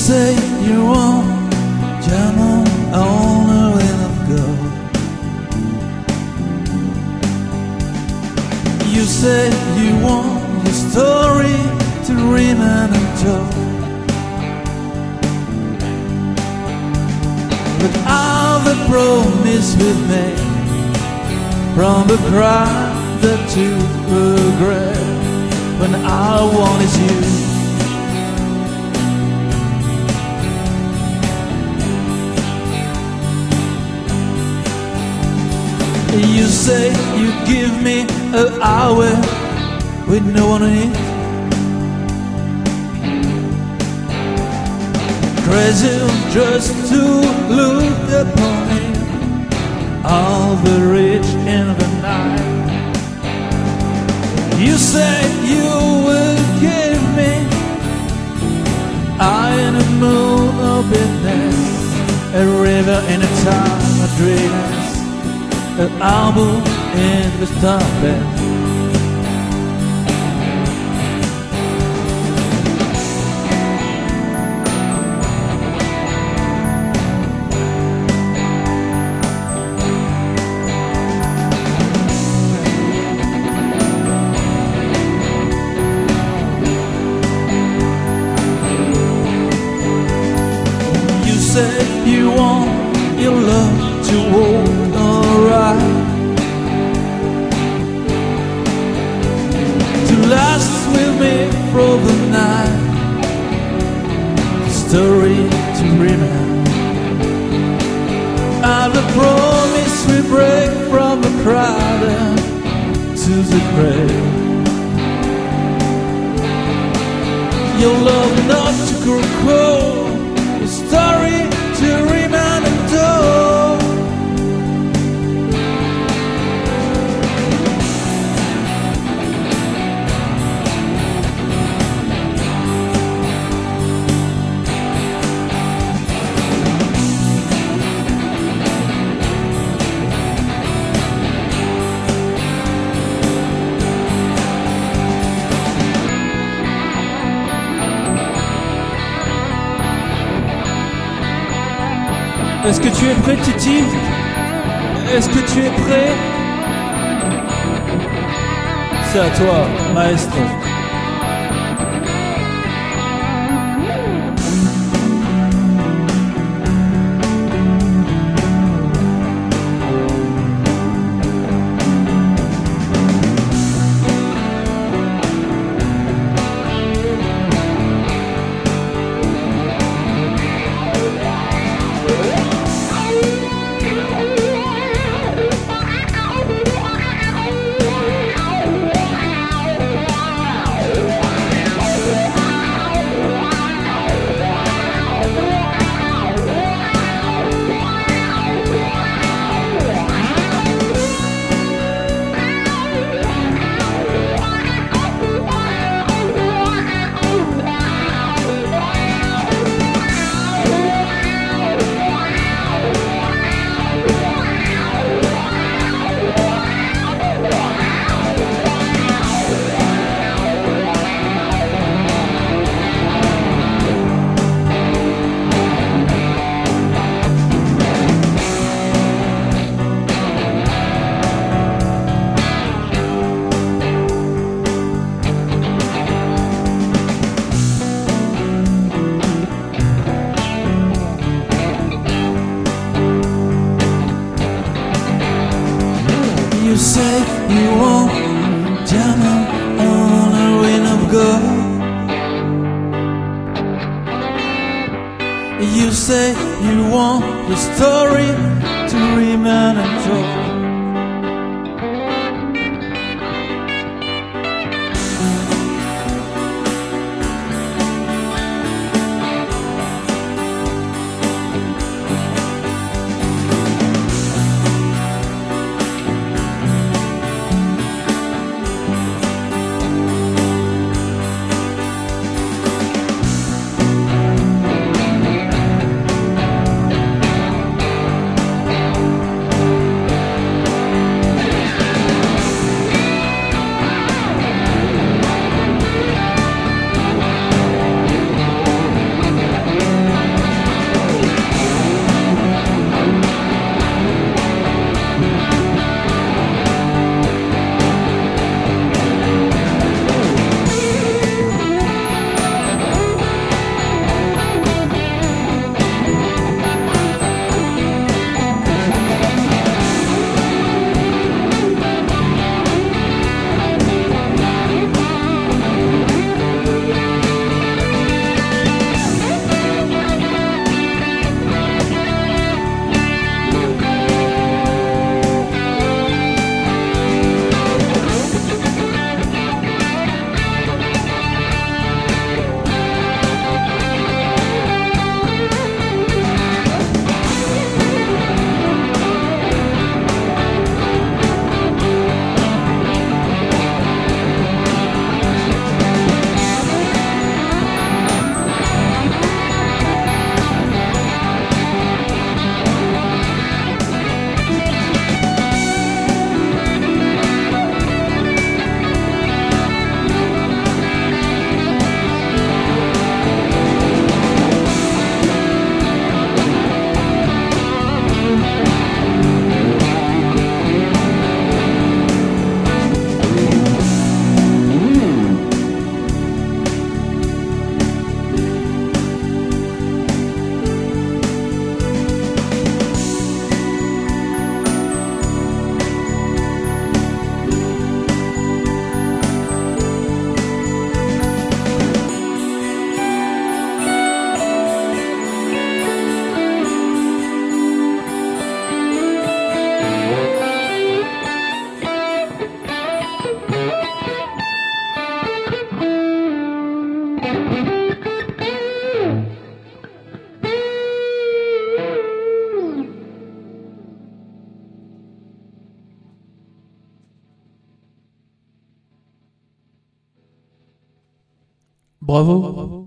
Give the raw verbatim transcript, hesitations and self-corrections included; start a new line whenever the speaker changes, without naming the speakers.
say you want German on a wind of gold. You say you want your story to remain untold. But I've a promise with me from the crowd that you regret when all I want is you. You say you give me an hour with no one in it. Crazy just to look upon it, all the rich in the night. You say you will give me eye in the moon of midnight, a river in a time of dreams, an album in the starbed. You say you want your love to walk alright, to last with me for the night, story to remember. And the promise we break from the crowd to the grave. Your love not to grow cold, a story to remain untold. Est-ce que tu es prêt, Titi? Est-ce que tu es prêt? C'est à toi, maestro. You say you want German on a wind of gold. You say you want the story to remain untold. Bravo.